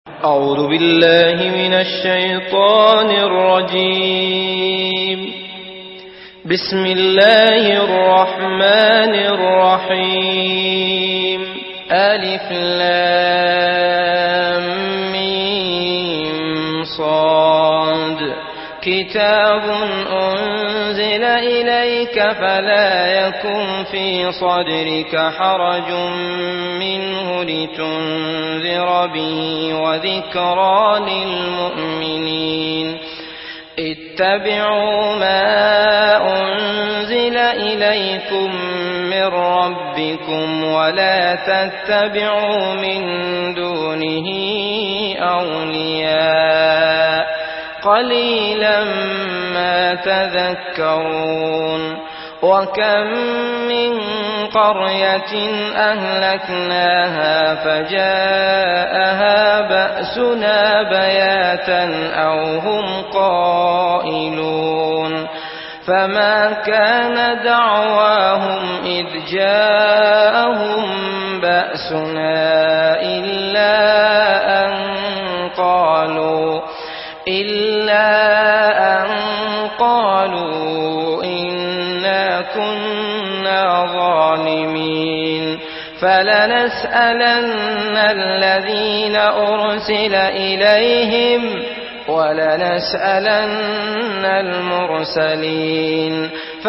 أعوذ بالله من الشيطان الرجيم. بسم الله الرحمن الرحيم. ألف لام ميم صاد. كتاب أنزل إليك فلا يكن في صدرك حرج منه لتنذر به وذكرى للمؤمنين. اتبعوا ما أنزل إليكم من ربكم ولا تتبعوا من دونه أولياء قليلا ما تذكرون. وكم من قرية أهلكناها فجاءها بأسنا بياتا أو هم قائلون. فما كان دعواهم إذ جاءهم بأسنا إلا أن قالوا إنا كنا ظالمين. فلنسألن الذين أرسل إليهم ولنسألن المرسلين.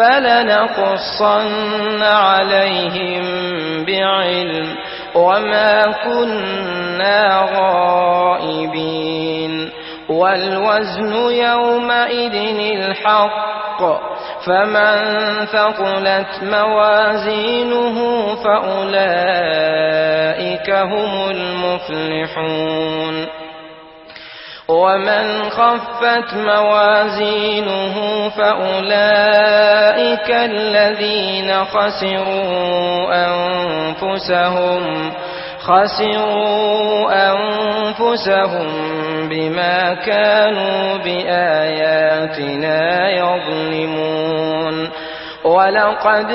فلنقصن عليهم بعلم وما كنا غائبين. والوزن يومئذ الحق. فمن ثقلت موازينه فأولئك هم المفلحون. ومن خفت موازينه فأولئك الذين خسروا أنفسهم بما كانوا بآياتنا يظلمون. ولقد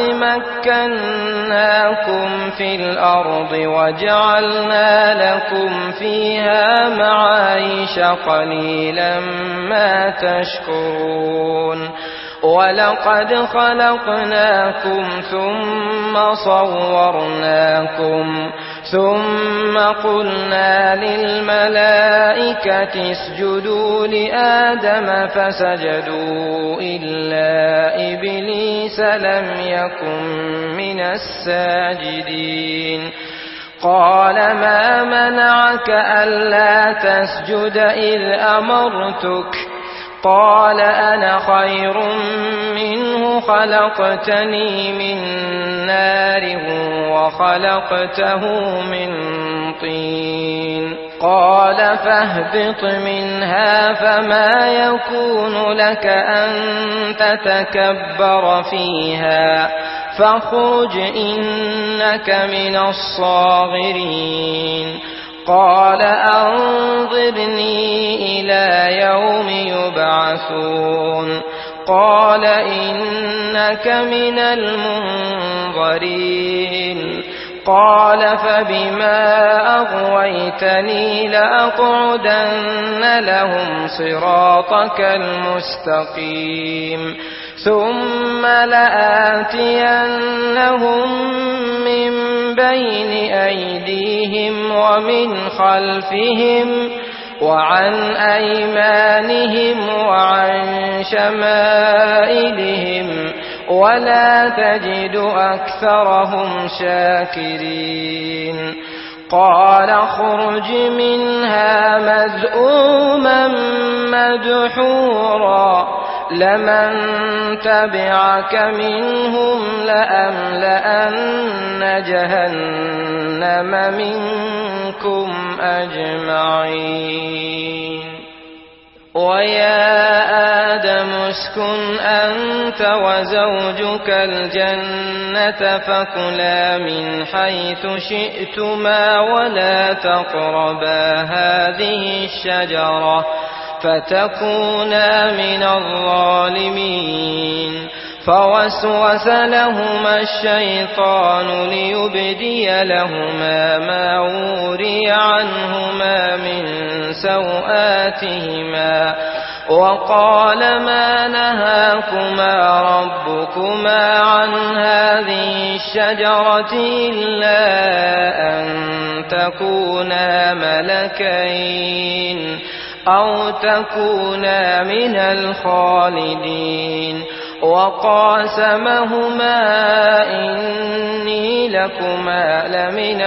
مكناكم في الأرض وجعلنا لكم فيها معايش قليلا ما تشكرون. ولقد خلقناكم ثم صورناكم ثم قلنا للملائكة اسجدوا لآدم فسجدوا إلا إبليس لم يكن من الساجدين. قال ما منعك ألا تسجد إذ أمرتك؟ قال أنا خير منه خلقتني من نار وخلقته من طين. قال فاهبط منها فما يكون لك أن تتكبر فيها فاخرج إنك من الصاغرين. قال أنظرني إلى يوم يبعثون. قال إنك من المنظرين. قال فبما أغويتني لأقعدن لهم صراطك المستقيم ثم لآتينهم من بين أيديهم ومن خلفهم وعن أيمانهم وعن شمائلهم ولا تجد أكثرهم شاكرين. قال اخرج منها مذءوما مدحورا لمن تبعك منهم لأملأن جهنم منكم أجمعين. ويا آدم اسكن أنت وزوجك الجنة فكلا من حيث شئتما ولا تقربا هذه الشجرة فتكونا من الظالمين. فوسوس لهما الشيطان ليبدي لهما ما وري عنهما من سوآتهما وقال ما نهاكما ربكما عن هذه الشجرة إلا أن تكونا ملكين أو تكونا من الخالدين وقاسمهما إني لكما لمن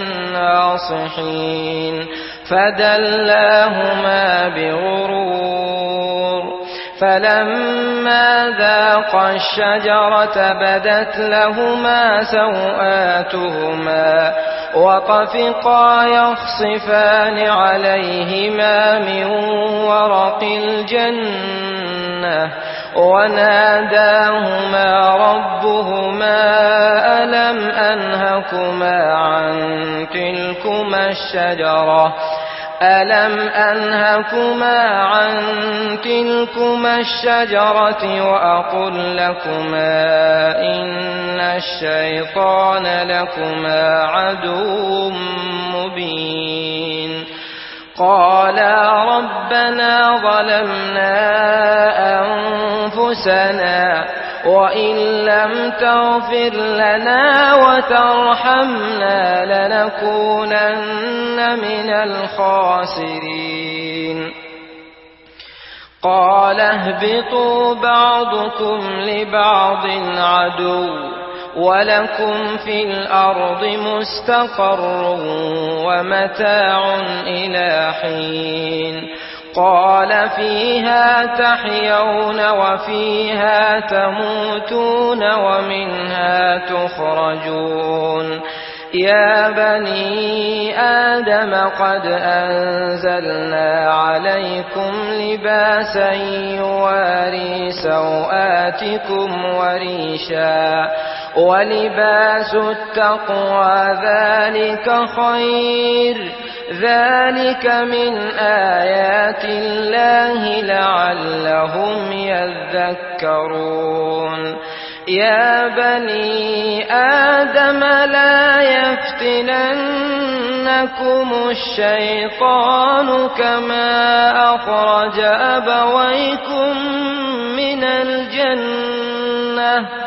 الناصحين فدلاهما بغرور فلما ذاقا الشجرة بدت لهما سوآتهما وطفقا يخصفان عليهما من ورق الجنة وناداهما ربهما ألم أنهكما عن تلكما الشجرة وأقل لكما إن الشيطان لكما عدو مبين قالا ربنا ظلمنا أنفسنا وإن لم تغفر لنا وترحمنا لنكونن من الخاسرين قال اهبطوا بعضكم لبعض عدو ولكم في الأرض مستقر ومتاع إلى حين قال فيها تحيون وفيها تموتون ومنها تخرجون يا بني آدم قد أنزلنا عليكم لباسا يواري سوآتكم وريشا ولباس التقوى ذلك خير ذلك من آيات الله لعلهم يذكرون يا بني آدم لا يفتننكم الشيطان كما أخرج أبويكم من الجنة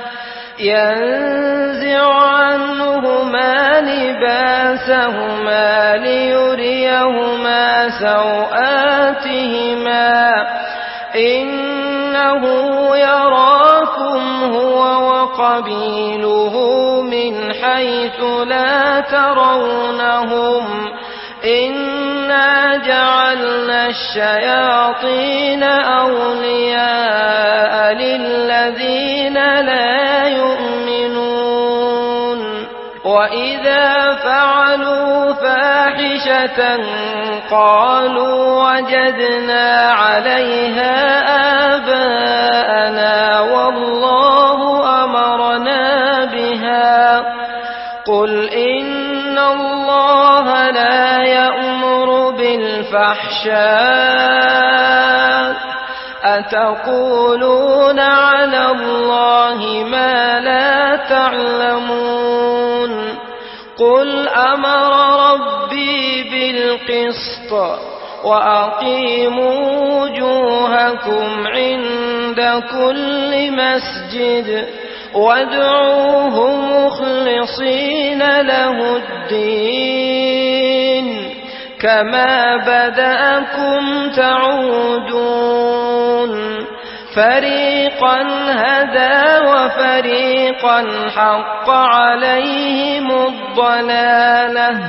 ينزع عنهما لباسهما ليريهما سوآتهما إنه يراكم هو وقبيله من حيث لا ترونهم إنا جعلنا الشياطين أولياء للذين لا يؤمنون وإذا فعلوا فاحشة قالوا وجدنا عليها آباءنا والله أمرنا بها قل إن الله لا يأمر بالفحشاء أتقولون على الله ما لا تعلمون قل أمر ربي بالقسط وأقيموا وجوهكم عند كل مسجد وادعوه مخلصين له الدين كما بدأكم تعودون فريقا هدى وفريقا حق عليهم الضلالة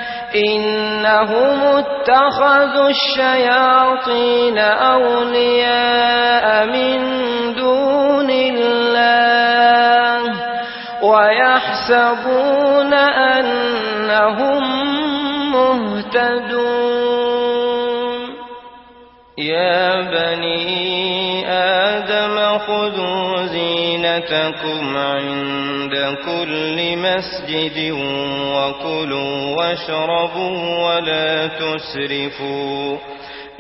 إنهم اتخذوا الشياطين أولياء من دون الله ويحسبون أنهم مهتدون يا بني آدم خذوا زينتكم عند كل مسجد وكلوا واشربوا ولا تسرفوا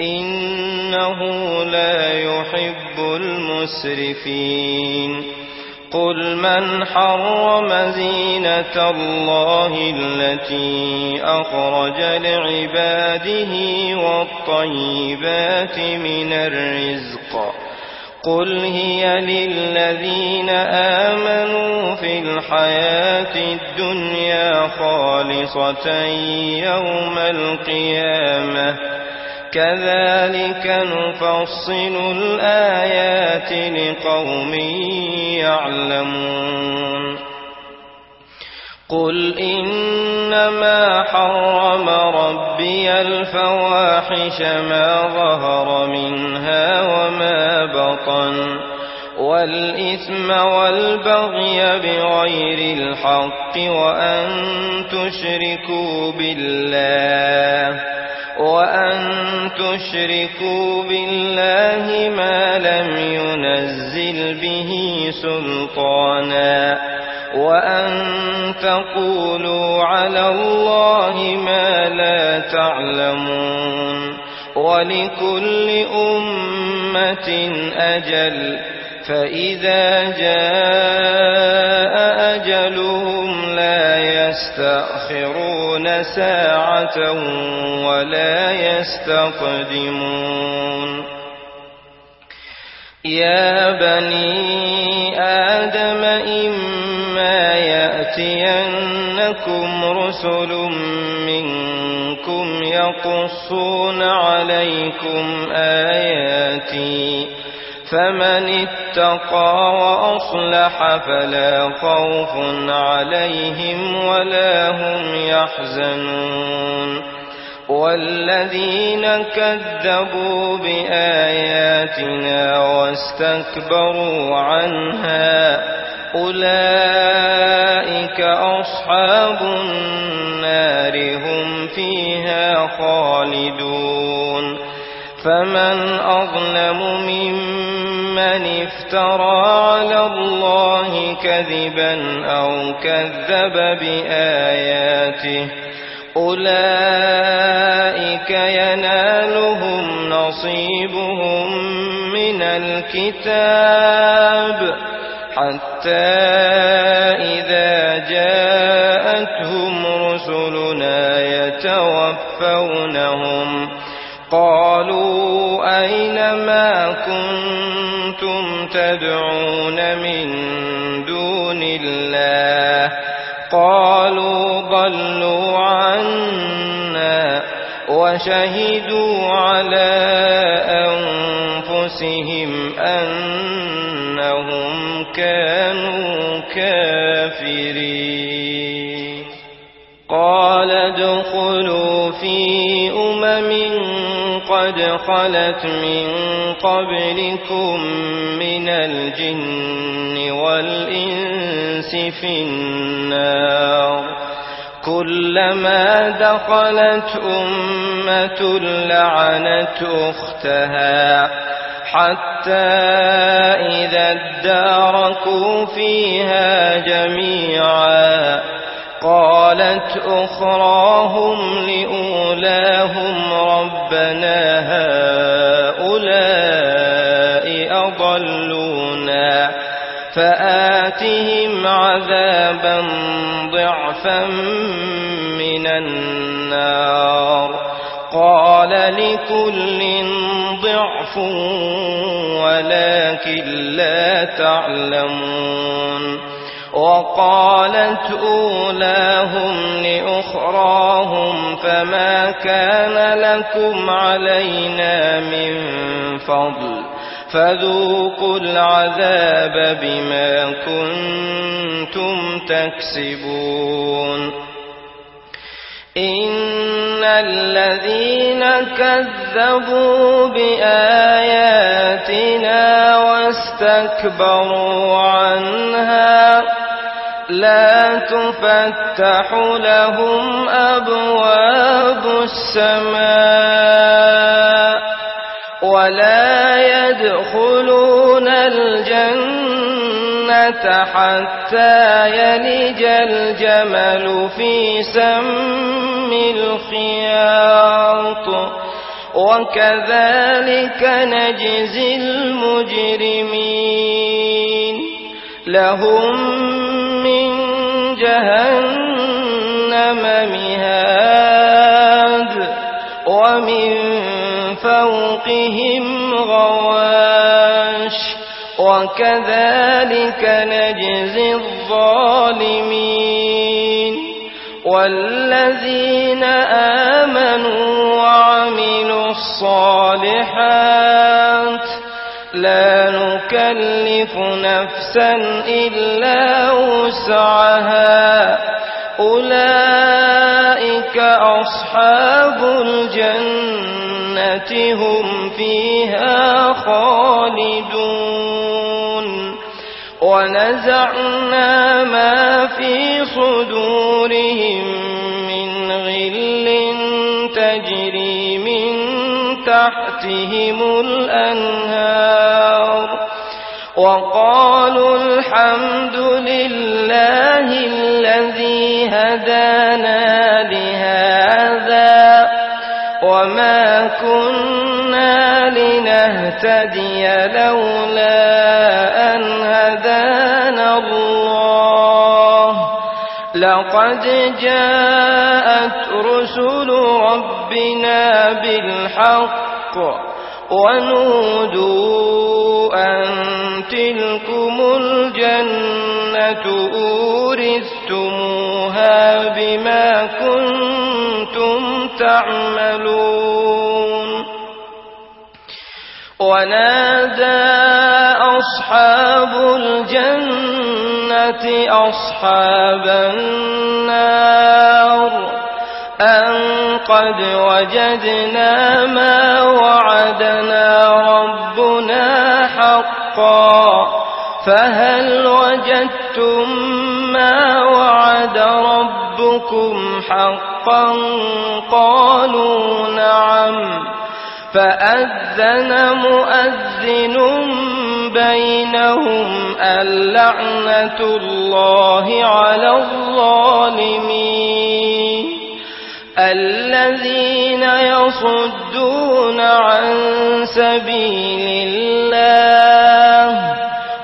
إنه لا يحب المسرفين قل من حرم زينة الله التي أخرج لعباده والطيبات من الرزق قل هي للذين آمنوا في الحياة الدنيا خالصة يوم القيامة كذلك نفصل الآيات لقوم يعلمون قل إنما حرم ربي الفواحش ما ظهر منها وما بطن والإثم والبغي بغير الحق وأن تشركوا بالله ما لم ينزل به سلطانا وأن تقولوا على الله ما لا تعلمون ولكل أمة أجل فإذا جاء أجلهم لا يستأخرون ساعة ولا يستقدمون يا بني آدم إما يأتينكم رسل منكم يقصون عليكم آياتي فمن اتقى وأصلح فلا خوف عليهم ولا هم يحزنون والذين كذبوا بآياتنا واستكبروا عنها أولئك أصحاب النار هم فيها خالدون فمن أظلم ممن افترى على الله كذبا أو كذب بآياته أولئك ينالهم نصيبهم من الكتاب حتى إذا جاءتهم رسلنا يتوفونهم قالوا أين ما كنتم تدعون من دون الله قالوا ضلوا عنا وشهدوا على أنفسهم أنهم كانوا كافرين قال ادخلوا في قد خلت من قبلكم من الجن والإنس في النار كلما دخلت أمة لعنت أختها حتى إذا اداركوا فيها جميعا قالت أخراهم لأولاهم ربنا هؤلاء أضلونا فآتهم عذابا ضعفا من النار قال لكل ضعف ولكن لا تعلمون وقالت أولاهم لأخراهم فما كان لكم علينا من فضل فذوقوا العذاب بما كنتم تكسبون إن الذين كذبوا بآياتنا واستكبروا عنها لا تفتح لهم أبواب السماء ولا يدخلون الجنة حتى يلج الجمل في سم الخياط وكذلك نجزي المجرمين لهم من جهنم مهاد ومن فوقهم غواش وكذلك نجزي الظالمين والذين آمنوا وعملوا الصالحات لا نكلف نفسا إلا وسعها أولئك أصحاب الجنة هم فيها خالدون ونزعنا ما في صدورهم من غل تجري من تحتهم الأنهار وقالوا الحمد لله الذي هدانا لهذا وما كنا لنهتدي لولا أن هدانا الله لقد جاءت رسل ربنا بالحق ونودوا أن تلكم الجنة أورثتموها بما كنتم تعملون ونادى أصحاب الجنة أصحاب النار أن قد وجدنا ما وعدنا ربنا حقا فهل وجدتم ما وعد ربكم حقا قالوا نعم فأذن مؤذن بينهم اللعنة الله على الظالمين الذين يصدون عن سبيل الله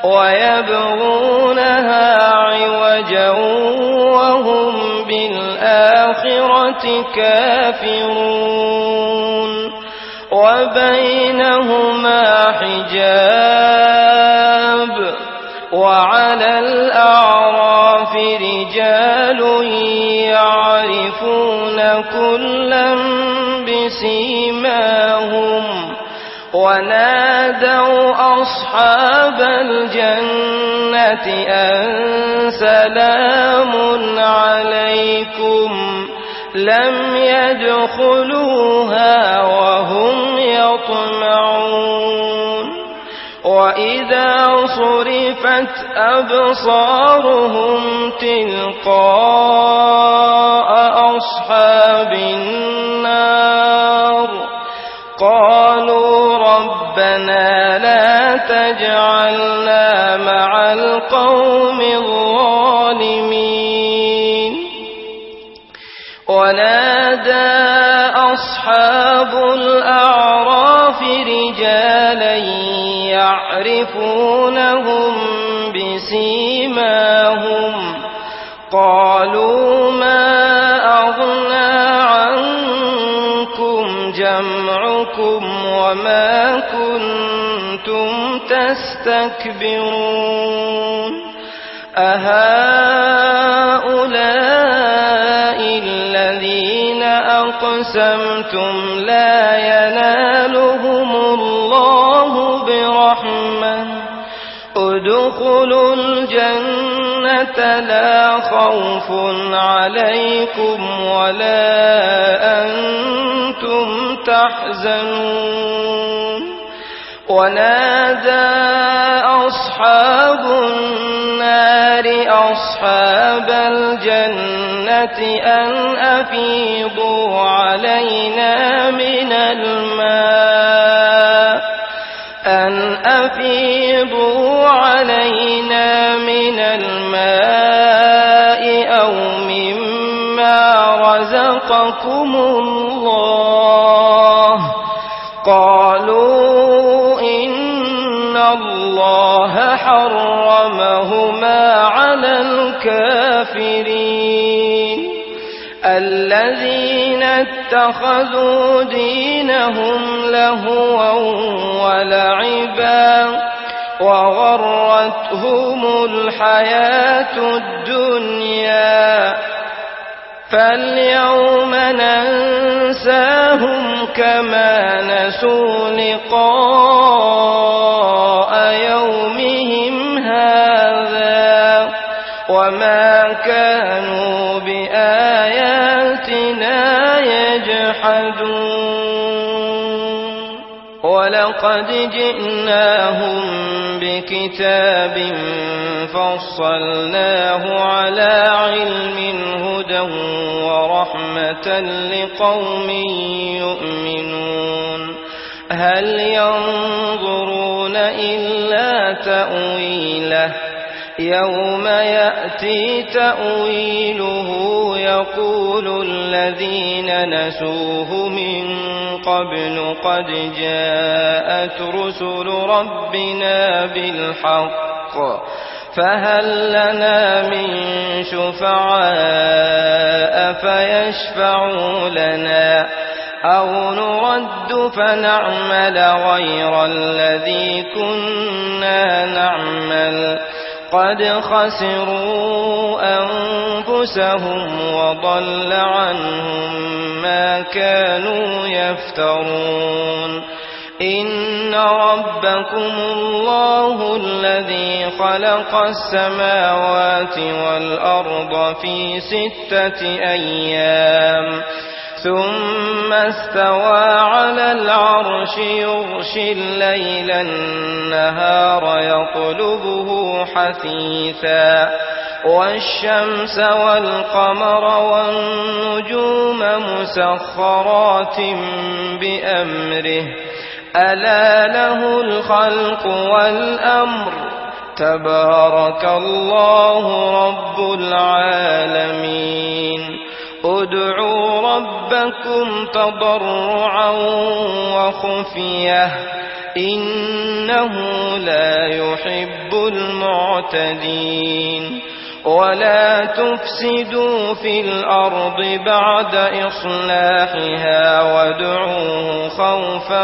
ويبغونها عوجا وهم بالآخرة كافرون وبينهما حجاب وعلى الأعراف رجال يعرفون كلا بسيماهم ونادوا أصحاب الجنة أن سلام عليكم لم يدخلوها وهم يطمعون وإذا صرفت أبصارهم تلقاء أصحاب النار قالوا ربنا لا تجعلنا مع القوم الظالمين ونادى أصحاب الأعراف رجالا يعرفونهم بسيماهم قالوا ما أغنى عنكم جمعكم وما كنتم تستكبرون أهؤلاء الذين أقسمتم لا ينالهم الله برحمة ادخلوا الجنة لا خوف عليكم ولا أنتم تحزنون ونادى أصحاب النار أصحاب الجنة أن أفيضوا علينا من الماء أو مما رزقكم الله قالوا إن الله فحرمهما على الكافرين الذين اتخذوا دينهم لهوا ولعبا وغرتهم الحياة الدنيا فاليوم ننساهم كما نسوا لقاء يومهم هذا وما كانوا بآياتنا يجحدون ولقد جئناهم بكتاب فصلناه على علم هدى ورحمة لقوم يؤمنون هل ينظرون إلا تأويله يوم يأتي تأويله يقول الذين نسوه من قبل قد جاءت رسل ربنا بالحق فهل لنا من شفعاء فيشفعوا لنا أو نرد فنعمل غير الذي كنا نعمل قد خسروا أنفسهم وضل عنهم ما كانوا يفترون إن ربكم الله الذي خلق السماوات والأرض في 6 أيام ثم استوى على العرش يغشي الليل النهار يطلبه حثيثا والشمس والقمر والنجوم مسخرات بأمره ألا له الخلق والأمر تبارك الله رب العالمين ادعوا ربكم تضرعا وخفية إنه لا يحب المعتدين ولا تفسدوا في الأرض بعد إصلاحها وادعوه خوفا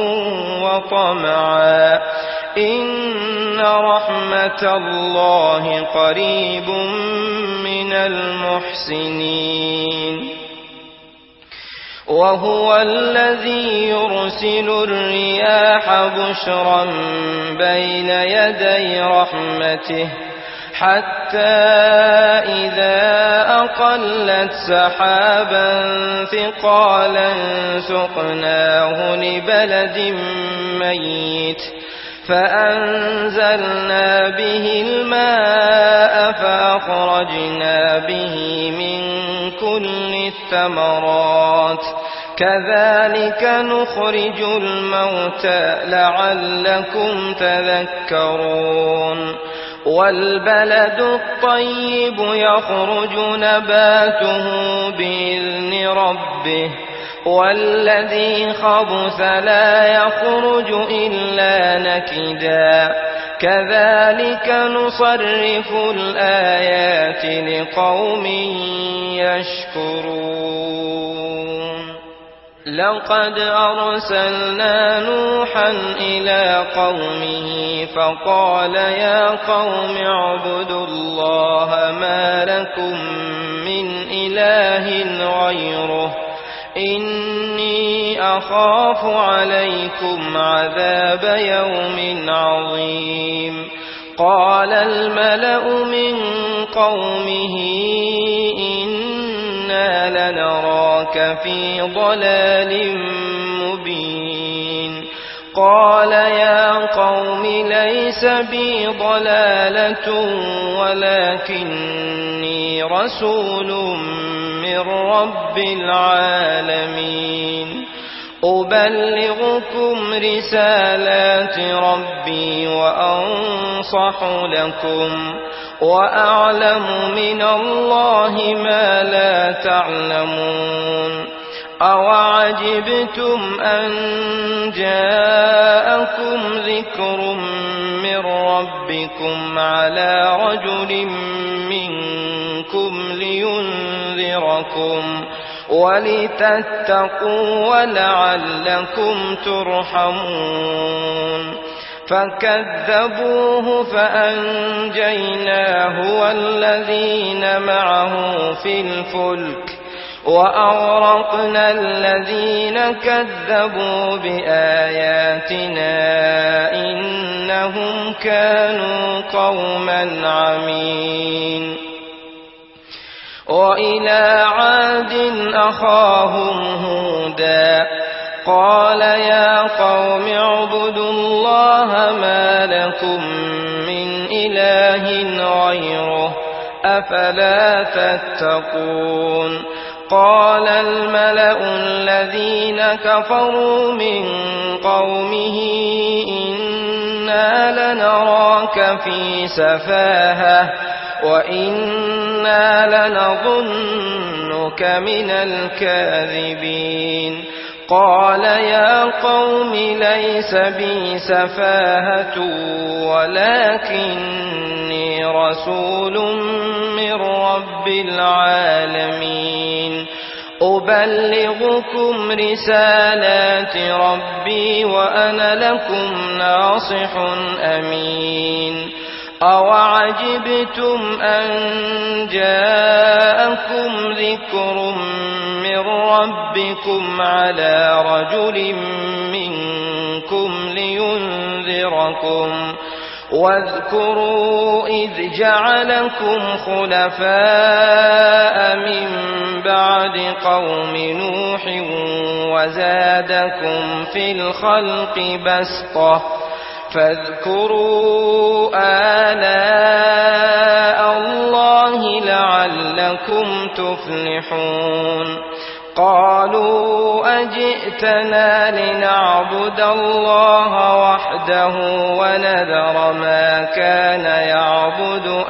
وطمعا إن رحمة الله قريب من المحسنين وهو الذي يرسل الرياح بشرا بين يدي رحمته حتى إذا أقلت سحابا ثقالا سقناه لبلد ميت فأنزلنا به الماء فأخرجنا به من كل الثمرات كذلك نخرج الموتى لعلكم تذكرون والبلد الطيب يخرج نباته بإذن ربه والذي خبث لا يخرج إلا نكدا كذلك نصرف الآيات لقوم يشكرون لقد أرسلنا نوحا إلى قومه فقال يا قوم اعبدوا الله ما لكم من إله غيره إني أخاف عليكم عذاب يوم عظيم قال الملأ من قومه إنا لنراك في ضلال مبين قال يا قوم ليس بي ضلالة ولكني رسول من رب العالمين أبلغكم رسالات ربي وأنصح لكم وأعلم من الله ما لا تعلمون أوعجبتم أن جاءكم ذكر من ربكم ربكم على رجل منكم لينذركم ولتتقوا ولعلكم ترحمون فكذبوه فأنجيناه والذين معه في الفلك وأغرقنا الذين كذبوا بآياتنا إنهم كانوا قوما عمين وإلى عاد أخاهم هودا قال يا قوم اعبدوا الله ما لكم من إله غيره أفلا تتقون قال الملأ الذين كفروا من قومه إنا لنراك في سفاهة وإنا لنظنك من الكاذبين قال يا قوم ليس بي سفاهة ولكني رسول من رب العالمين أبلغكم رسالات ربي وأنا لكم ناصح أمين أوعجبتم أن جاءكم ذكر من ربكم على رجل منكم لينذركم واذكروا إذ جعلكم خلفاء من بعد قوم نوح وزادكم في الخلق بسطة فاذكروا آلاء الله لعلكم تفلحون قالوا أجئتنا لنعبد الله وحده ونذر ما كان يعبد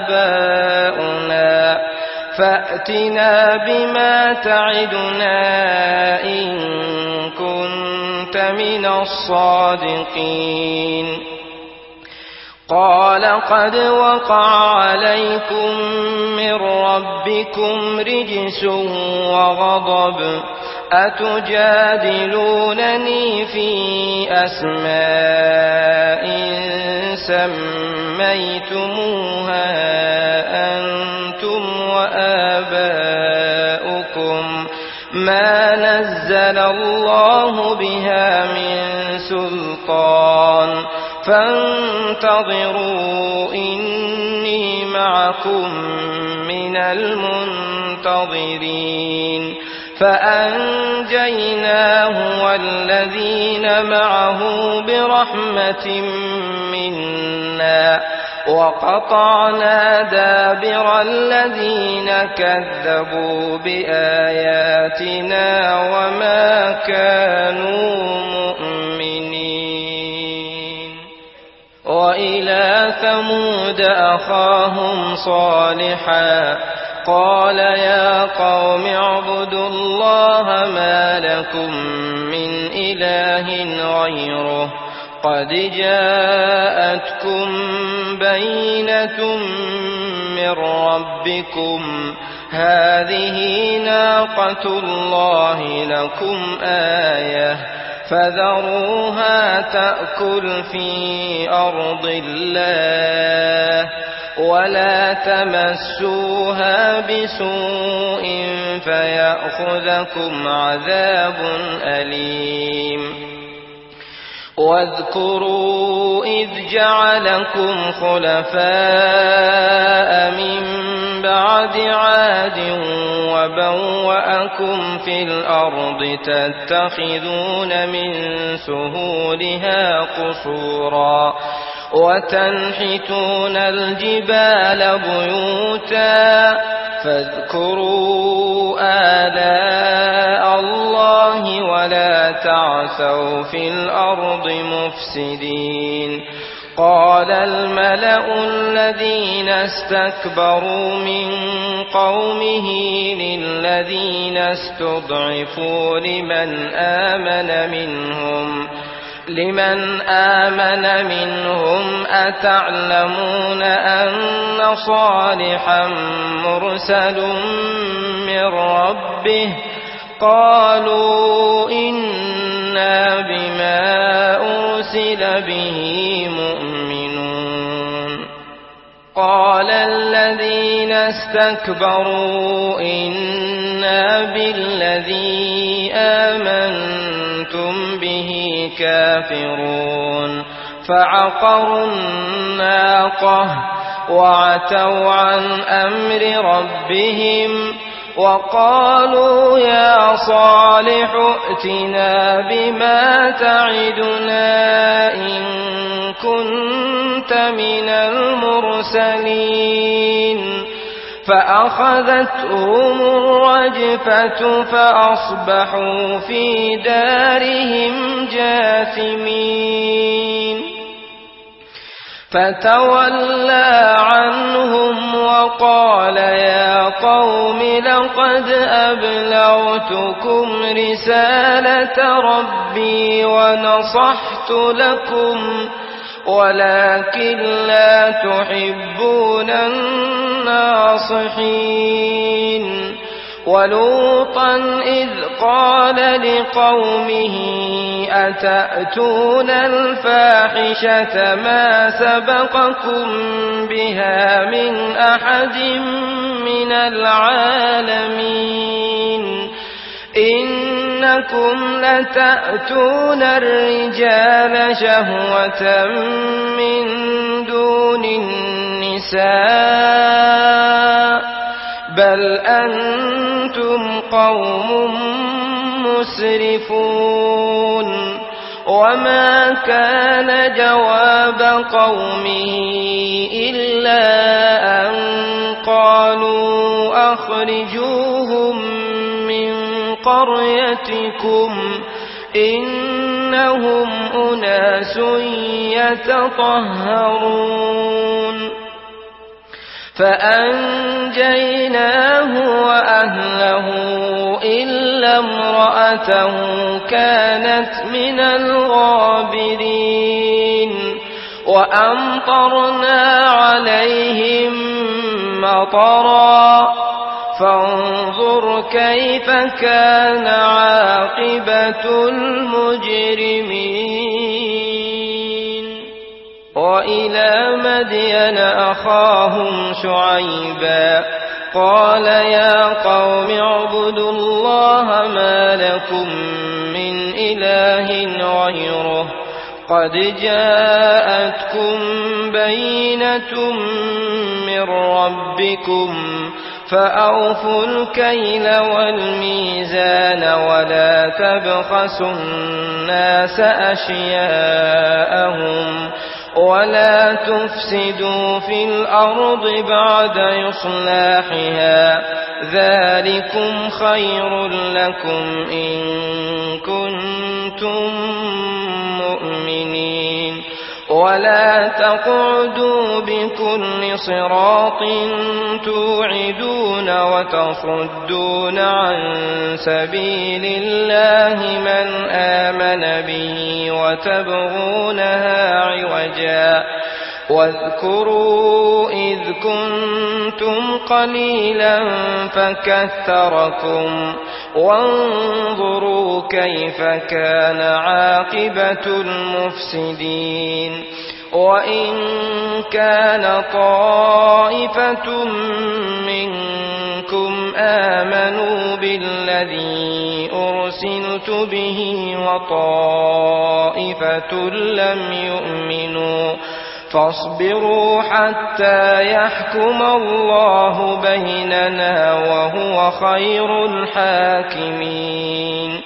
آباؤنا فأتنا بما تعدنا إن كنت من الصادقين قال قد وقع عليكم من ربكم رجس وغضب أتجادلونني في أسماء سميتموها أنتم وآباؤكم ما نزل الله بها من سلطان فانتظروا إني معكم من المنتظرين فأنجيناه والذين معه برحمة منا وقطعنا دابر الذين كذبوا بآياتنا وما كانوا مؤمنين وإلى ثمود أخاهم صالحا قال يا قوم اعبدوا الله ما لكم من إله غيره قد جاءتكم بينة من ربكم هذه ناقة الله لكم آية فذروها تأكل في أرض الله ولا تمسوها بسوء فيأخذكم عذاب أليم واذكروا إذ جعلكم خلفاء من بعد عاد وبوأكم في الأرض تتخذون من سهولها قصورا وتنحتون الجبال بيوتا فاذكروا آلاء الله ولا تعثوا في الأرض مفسدين قال الملأ الذين استكبروا من قومه للذين استضعفوا لمن آمن منهم لمن آمن منهم أتعلمون أن صالحا مرسل من ربه قالوا إنا بما أرسل به مؤمنون قال الذين استكبروا إنا بالذي آمنتم به كافرون فعقروا الناقة وعتوا عن أمر ربهم وقالوا يا صالح ائتنا بما تعدنا إن كنت من المرسلين فأخذتهم الرجفة فأصبحوا في دارهم جاثمين فتولى عنهم وقال يا قوم لقد أبلغتكم رسالة ربي ونصحت لكم ولكن لا تحبون الناصحين ولوطا إذ قال لقومه أتأتون الفاحشة ما سبقكم بها من أحد من العالمين إنكم لتأتون الرجال شهوة من دون النساء بل أنتم قوم مسرفون وما كان جواب قومه إلا أن قالوا أخرجوهم من قريتكم إنهم أناس يتطهرون فأنجيناه وأهله إلا امرأته كانت من الغابرين وأمطرنا عليهم مطرا فانظر كيف كان عاقبة المجرمين وإلى مدين أخاهم شعيبا قال يا قوم اعبدوا الله ما لكم من إله غيره قد جاءتكم بينة من ربكم فأوفوا الكيل والميزان ولا تبخسوا الناس أشياءهم ولا تفسدوا في الأرض بعد إصلاحها ذلكم خير لكم إن كنتم مؤمنين ولا تقعدوا بكل صراط توعدون وتصدون عن سبيل الله من آمن به وتبغونها عوجا واذكروا إذ كنتم قليلا فكثركم وانظروا كيف كان عاقبة المفسدين وإن كان طائفة منكم آمنوا بالذي أرسلت به وطائفة لم يؤمنوا فاصبروا حتى يحكم الله بيننا وهو خير الحاكمين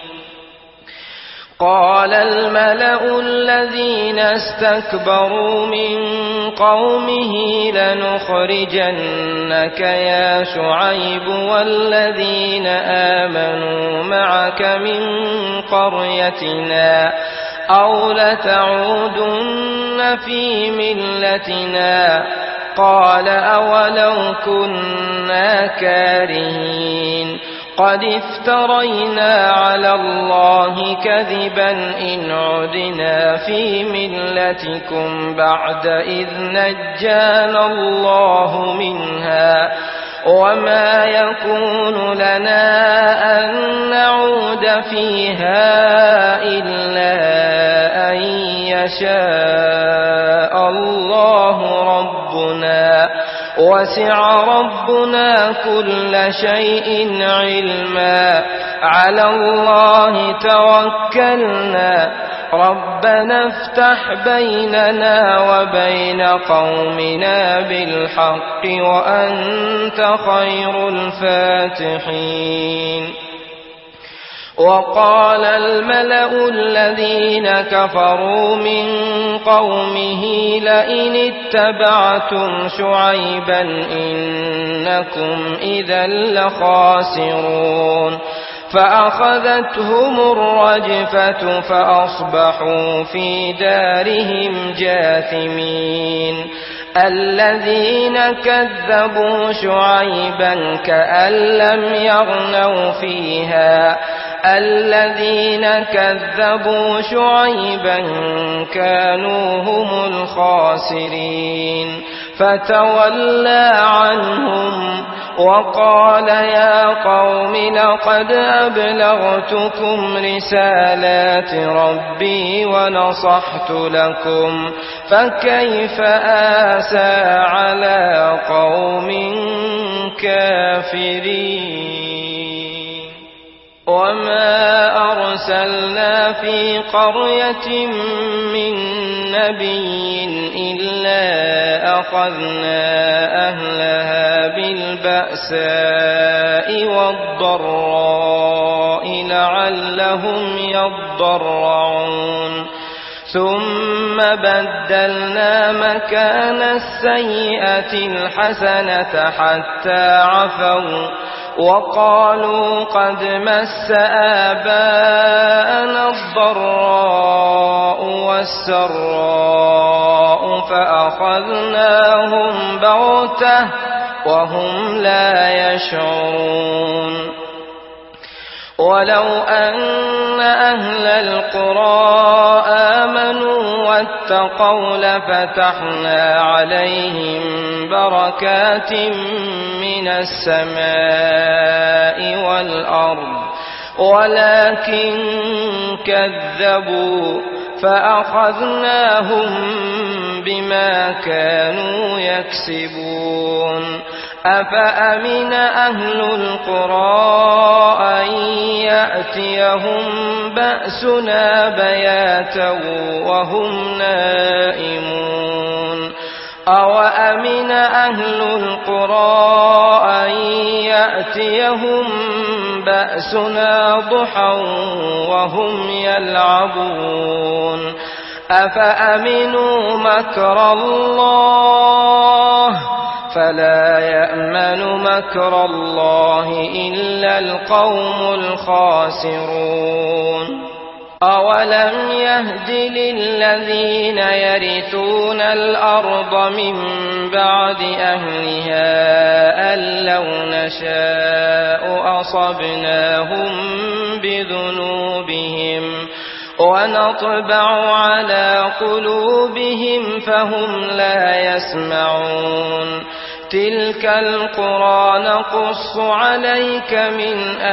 قال الملأ الذين استكبروا من قومه لنخرجنك يا شعيب والذين آمنوا معك من قريتنا أو لتعودن في ملتنا قال أولو كنا كارهين قد افترينا على الله كذبا إن عدنا في ملتكم بعد إذ نجانا الله منها وما يكون لنا أن نعود فيها إلا أن يشاء الله ربنا وسع ربنا كل شيء علما على الله توكلنا ربنا افتح بيننا وبين قومنا بالحق وأنت خير الفاتحين وقال الملأ الذين كفروا من قومه لئن اتبعتم شعيبا إنكم إذا لخاسرون فأخذتهم الرجفة فأصبحوا في دارهم جاثمين الذين كذبوا شعيبا كأن لم يغنوا فيها الذين كذبوا شعيبا كانوا هم الخاسرين فتولى عنهم وقال يا قوم لقد أبلغتكم رسالات ربي ونصحت لكم فكيف آسى على قوم كافرين وما أرسلنا في قرية من نبي إلا أخذنا أهلها بالبأساء والضراء لعلهم يضرعون ثم بدلنا مكان السيئة الحسنة حتى عفوا وقالوا قد مس آباءنا الضراء والسراء فأخذناهم بغتة وهم لا يشعرون ولو أن أهل القرى آمنوا واتقوا لفتحنا عليهم بركات من السماء والأرض ولكن كذبوا فأخذناهم بما كانوا يكسبون أفأمن أهل القرى أن يأتيهم بأسنا بياتا وهم نائمون أوأمن أهل القرى أن يأتيهم بأسنا ضحى وهم يلعبون أفأمنوا مكر الله فلا يأمن مكر الله إلا القوم الخاسرون أولم يهد للذين يرثون الأرض من بعد أهلها أن لو نشاء أصبناهم بذنوبهم ونطبع على قلوبهم فهم لا يسمعون تلك القرى نقص عليك من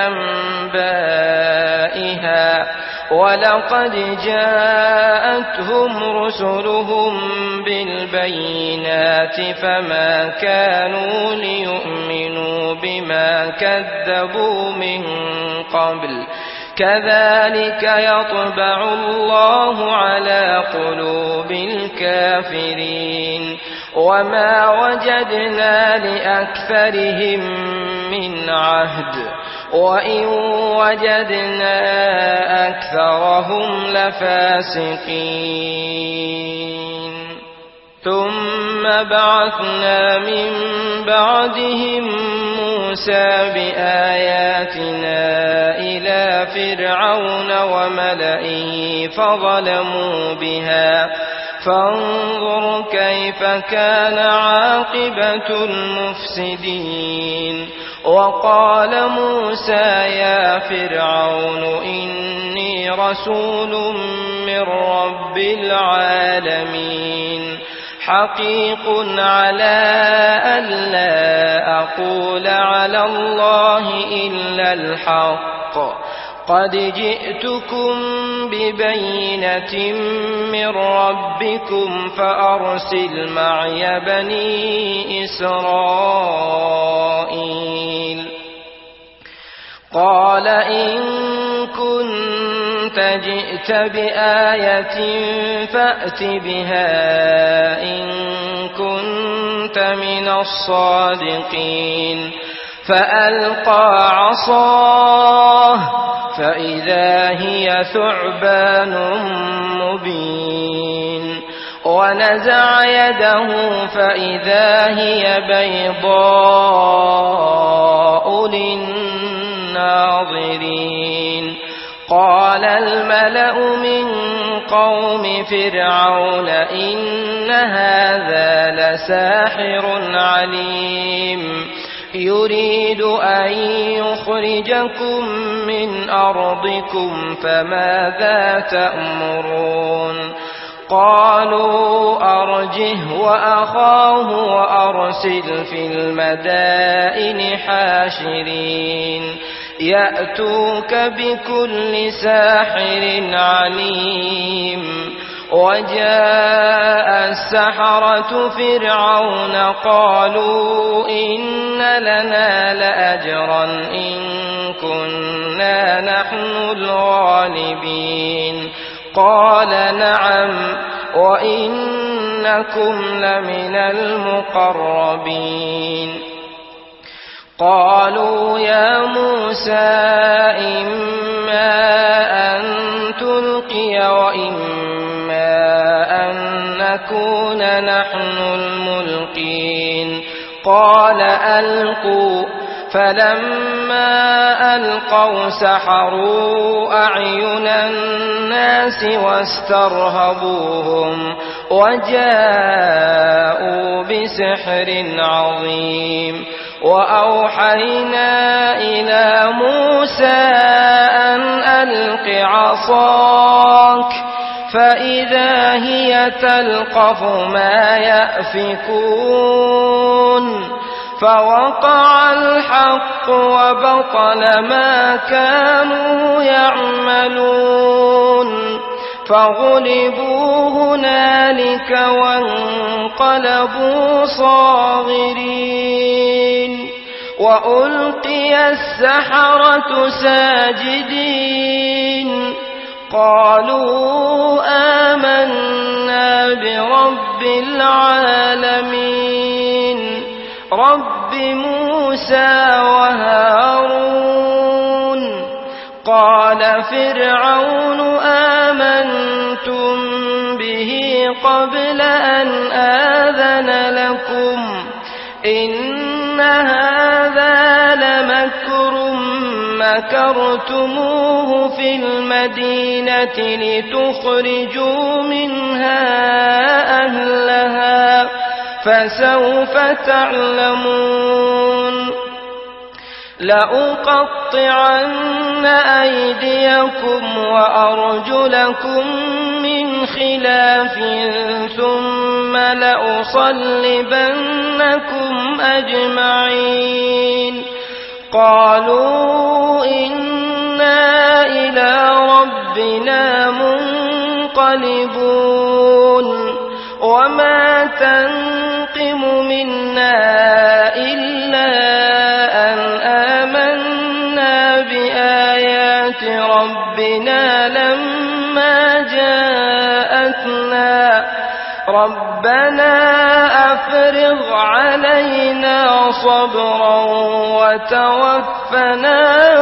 أنبائها ولقد جاءتهم رسلهم بالبينات فما كانوا ليؤمنوا بما كذبوا من قبل كذلك يطبع الله على قلوب الكافرين وما وجدنا لأكثرهم من عهد وإن وجدنا أكثرهم لفاسقين ثم بعثنا من بعدهم موسى بآياتنا إلى فرعون وملئه فظلموا بها فانظر كيف كان عاقبة المفسدين وقال موسى يا فرعون إني رسول من رب العالمين حقيق على ألا أقول على الله إلا الحق قد جئتكم ببينة من ربكم فأرسل معي بني إسرائيل قال إن كنت جئت بآية فأت بها إن كنت من الصادقين فألقى عصاه فإذا هي ثعبان مبين ونزع يده فإذا هي بيضاء للناظرين قال الملأ من قوم فرعون إن هذا لساحر عليم يريد أن يخرجكم من أرضكم فماذا تأمرون قالوا أرجه وأخاه وأرسل في المدائن حاشرين يأتوك بكل ساحر عليم وجاء السحرة فرعون قالوا إن لنا لأجرا إن كنا نحن الغالبين قال نعم وإنكم لمن المقربين قالوا يا موسى إما أن تلقي وإما أن نكون نحن الملقين قال ألقوا فلما ألقوا سحروا أعين الناس واسترهبوهم وجاءوا بسحر عظيم وأوحينا إلى موسى أن ألق عصاك فإذا هي تلقف ما يأفكون فوقع الحق وبطل ما كانوا يعملون فغلبوا هنالك وانقلبوا صاغرين وألقي السحرة ساجدين قالوا آمنا برب العالمين رب موسى وهارون قال فرعون آمنتم به قبل أن آذن لكم إن هذا لمكر مكرتموه في المدينة لتخرجوا منها أهلها فسوف تعلمون لأقطعن أيديكم وأرجلكم من خلاف ثم لأصلبنكم أجمعين قالوا إنا إلى ربنا منقلبون وما تنقم منا إلا أن آمنا بآيات ربنا لما جاءتنا ربنا أفرغ علينا صبرا وتوفنا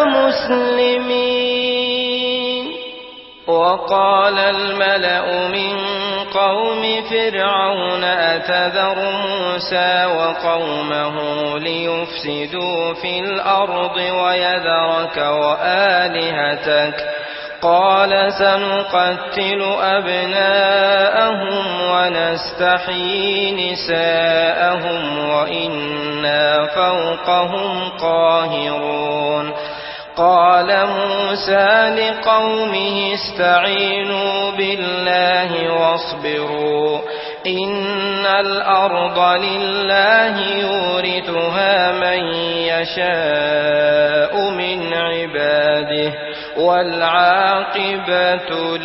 مسلمين وقال الملأ من قوم فرعون أتذر موسى وقومه ليفسدوا في الأرض ويذرك وآلهتك قال سنقتل أبناءهم ونستحيي نساءهم وإنا فوقهم قاهرون. قال موسى لقومه استعينوا بالله واصبروا إن الأرض لله يورثها من يشاء من عباده والعاقبة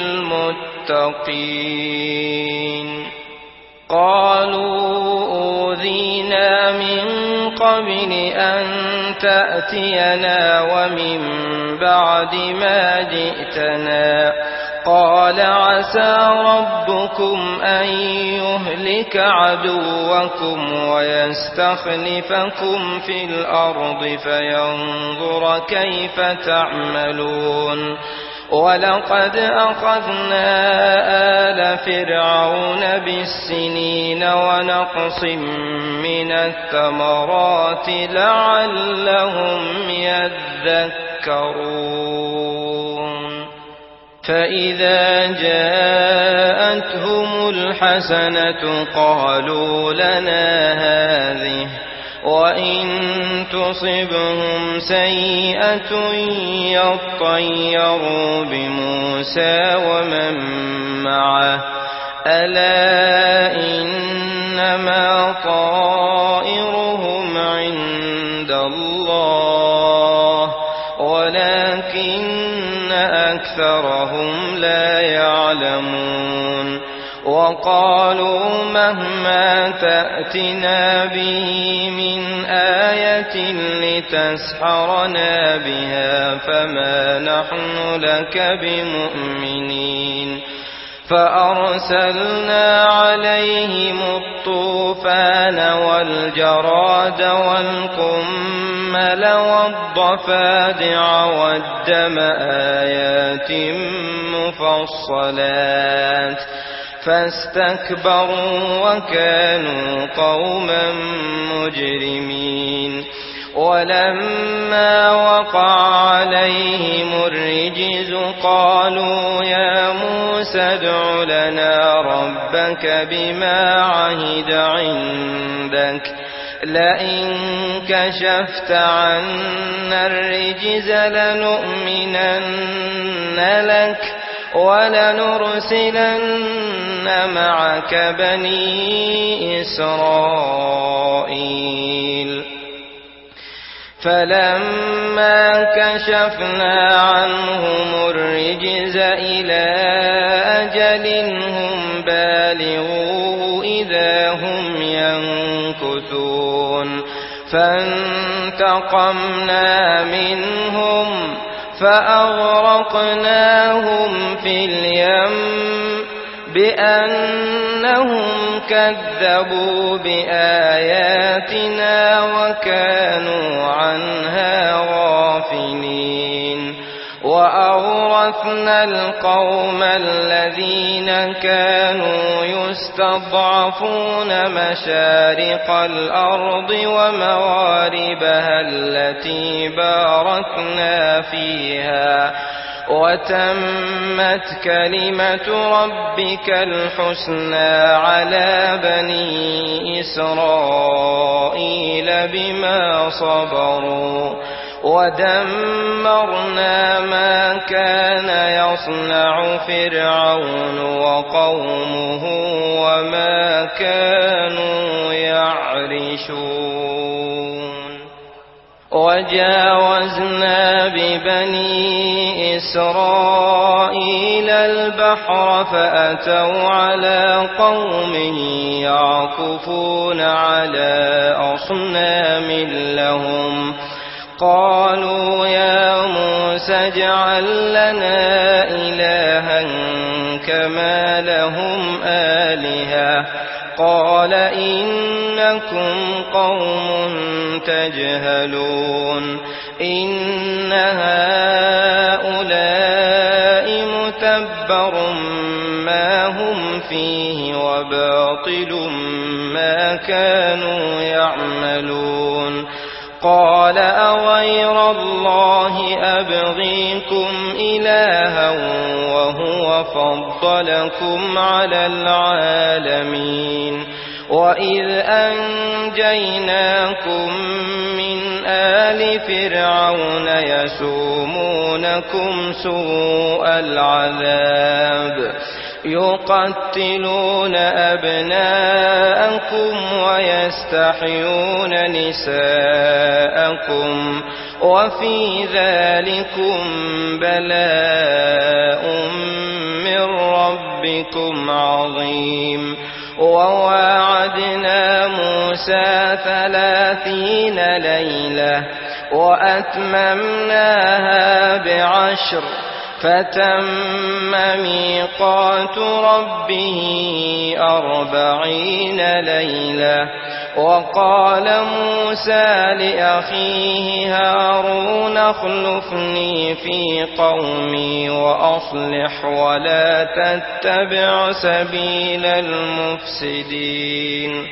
للمتقين. قالوا أوذينا من قبل أن تأتينا ومن بعد ما جئتنا. قال عسى ربكم أن يهلك عدوكم ويستخلفكم في الأرض فينظر كيف تعملون. ولقد أخذنا آل فرعون بالسنين ونقص من الثمرات لعلهم يذكرون. فإذا جاءتهم الحسنة قالوا لنا هذه وإن تصبهم سيئة يطيروا بموسى ومن معه ألا إنما طائرهم عند الله ولكن أكثرهم لا يعلمون. وقالوا مهما تأتنا به من آية لتسحرنا بها فما نحن لك بمؤمنين. فأرسلنا عليهم الطوفان والجراد والقمل والضفادع والدم آيات مفصلات فاستكبروا وكانوا قوما مجرمين. ولما وقع عليهم الرجز قالوا يا موسى ادع لنا ربك بما عهد عندك لئن كشفت عنا الرجز لنؤمنن لك ولنرسلن معك بني إسرائيل. فلما كشفنا عنهم الرجز إلى أجل هم بالغوه إذا هم ينكثون. فانتقمنا منهم فأغرقناهم في اليم بأنهم كذبوا بآياتنا وكانوا عنها غافلين. وأورثنا القوم الذين كانوا يستضعفون مشارق الأرض ومغاربها التي باركنا فيها وتمت كلمة ربك الحسنى على بني إسرائيل بما صبروا ودمرنا ما كان يصنع فرعون وقومه وما كانوا يعرشون. وجاوزنا ببني إسرائيل البحر فأتوا على قوم يعكفون على أصنام لهم قالوا يا موسى اجعل لنا إلها كما لهم آلهة قال إنكم قوم تجهلون. إن هؤلاء متبر ما هم فيه وباطل ما كانوا يعملون. قال أغير الله أبغيكم إلها وهو فضلكم على العالمين وإذ أنجيناكم من آل فرعون يسومونكم سوء العذاب يقتلون أبناءكم ويستحيون نساءكم وفي ذلكم بلاء من ربكم عظيم وواعدنا موسى 30 ليلة وأتممناها ب10 فتم ميقات ربه 40 ليلة وقال موسى لأخيه هارون اخلفني في قومي وأصلح ولا تتبع سبيل المفسدين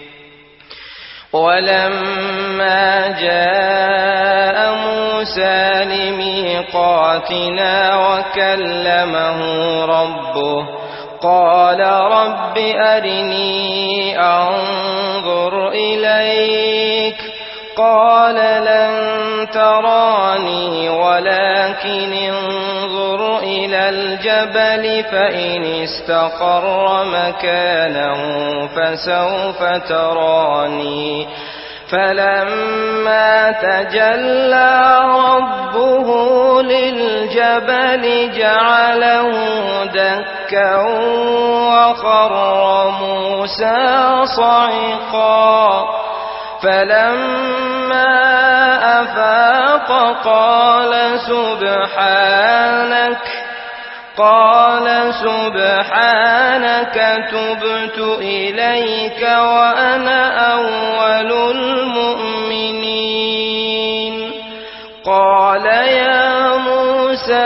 ولما جاء موسى لميقاتنا وكلمه ربه قال رب أرني أنظر إليك قال لن تراني ولكن انظر إلى الجبل فإن استقر مكانه فسوف تراني فلما تجلى ربه للجبل جعله دكا وخر موسى صعقا فلما أفاق قال سبحانك تبت إليك وأنا أول المؤمنين قال يا موسى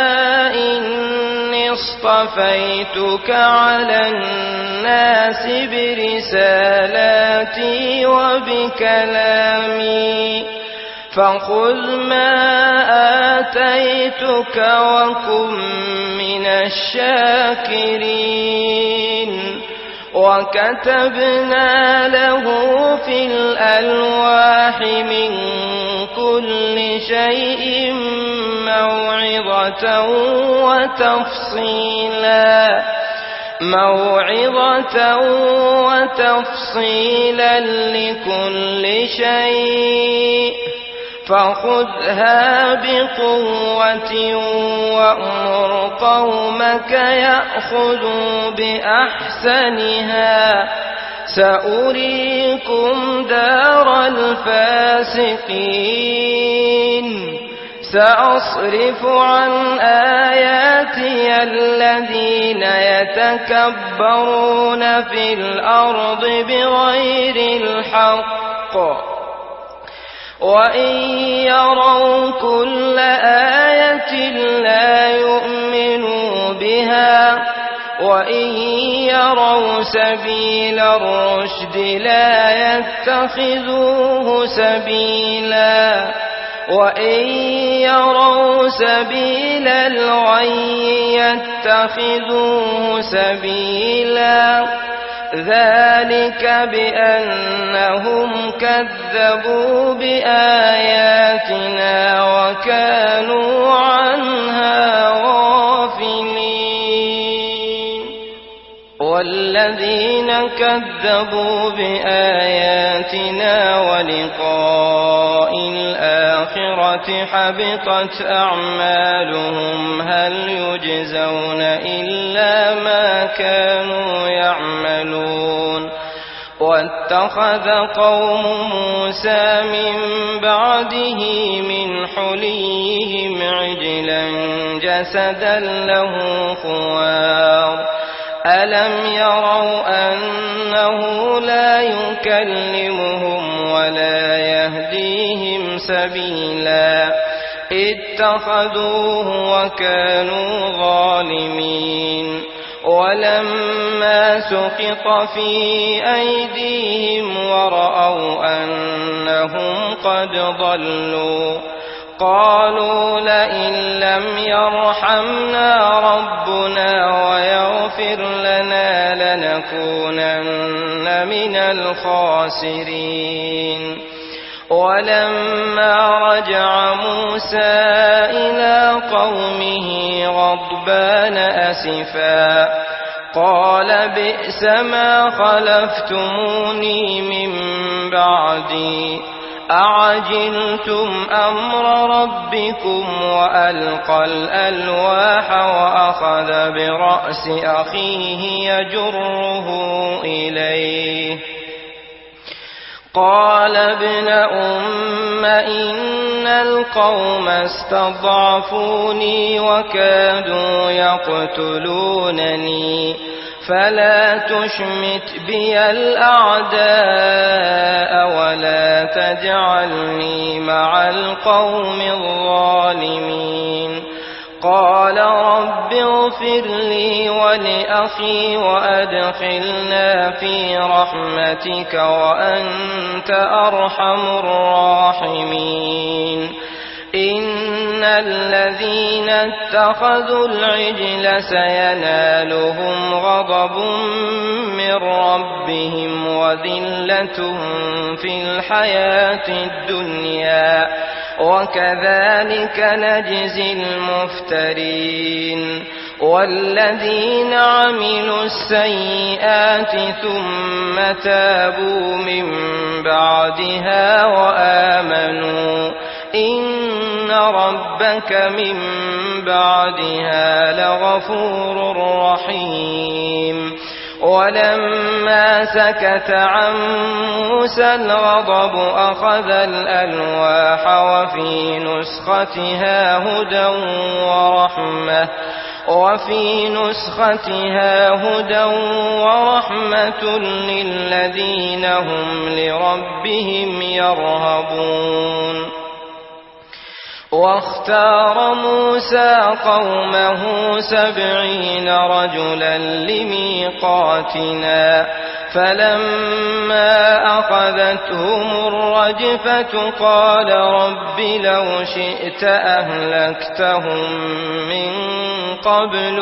إني اصطفيتك على الناس برسالاتي وبكلامي فخذ ما آتيتك وكن من الشاكرين وكتبنا له في الألواح من كل شيء موعظة وتفصيلا لكل شيء فخذها بقوة وأمر قومك يأخذوا بأحسنها سأريكم دار الفاسقين سأصرف عن آياتي الذين يتكبرون في الأرض بغير الحق وإن يروا كل آية لا يؤمنوا بها وإن يروا سبيل الرشد لا يتخذوه سبيلا وإن يروا سبيل الغي يتخذوه سبيلا ذلك بأنهم كذبوا بآياتنا وكانوا عنها غافلين والذين كذبوا بآياتنا ولقاء الآخرة حبطت أعمالهم هل يجزون إلا ما كانوا يعملون واتخذ قوم موسى من بعده من حليهم عجلا جسدا له خوار ألم يروا أنه لا يكلمهم ولا يهديهم سبيلا اتخذوه وكانوا ظالمين ولما سقط في أيديهم ورأوا أنهم قد ضلوا قالوا لئن لم يرحمنا ربنا ويغفر لنا لنكونن من الخاسرين. ولما رجع موسى إلى قومه غضبان أسفا قال بئس ما خلفتموني من بعدي أعجلتم أمر ربكم وألقى الألواح وأخذ برأس أخيه يجره إليه قال ابن أم إن القوم استضعفوني وكادوا يقتلونني فلا تشمت بي الأعداء ولا تجعلني مع القوم الظالمين. قال رب اغفر لي ولأخي وأدخلنا في رحمتك وأنت أرحم الراحمين. إن الذين اتخذوا العجل سينالهم غضب من ربهم وذلة في الحياة الدنيا وكذلك نجزي المفترين. والذين عملوا السيئات ثم تابوا من بعدها وآمنوا إن ربك من بعدها لغفور رحيم. ولما سكت عن موسى الغضب أخذ الألواح وفي نسختها هدى ورحمة للذين هم لربهم يرهبون. واختار موسى قومه 70 رجلا لميقاتنا فلما أخذتهم الرجفة قال رب لو شئت أهلكتهم من قبل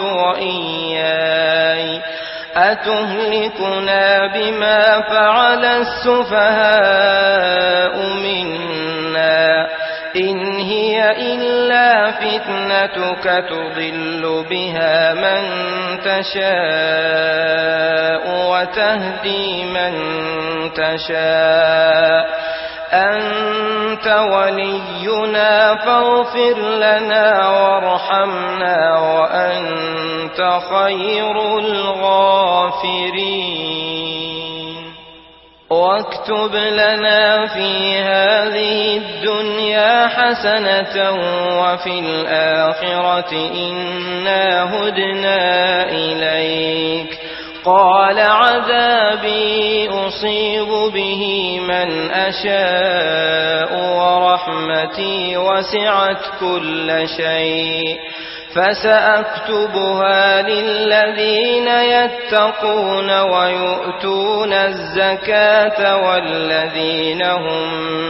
وإياي أتهلكنا بما فعل السفهاء منا إن هي إلا فتنتك تضل بها من تشاء وتهدي من تشاء أنت ولينا فاغفر لنا وارحمنا وأنت خير الغافرين. واكتب لنا في هذه الدنيا حسنة وفي الآخرة إنا هدنا إليك. قال عذابي أصيب به من أشاء ورحمتي وسعت كل شيء فسأكتبها للذين يتقون ويؤتون الزكاة والذين هم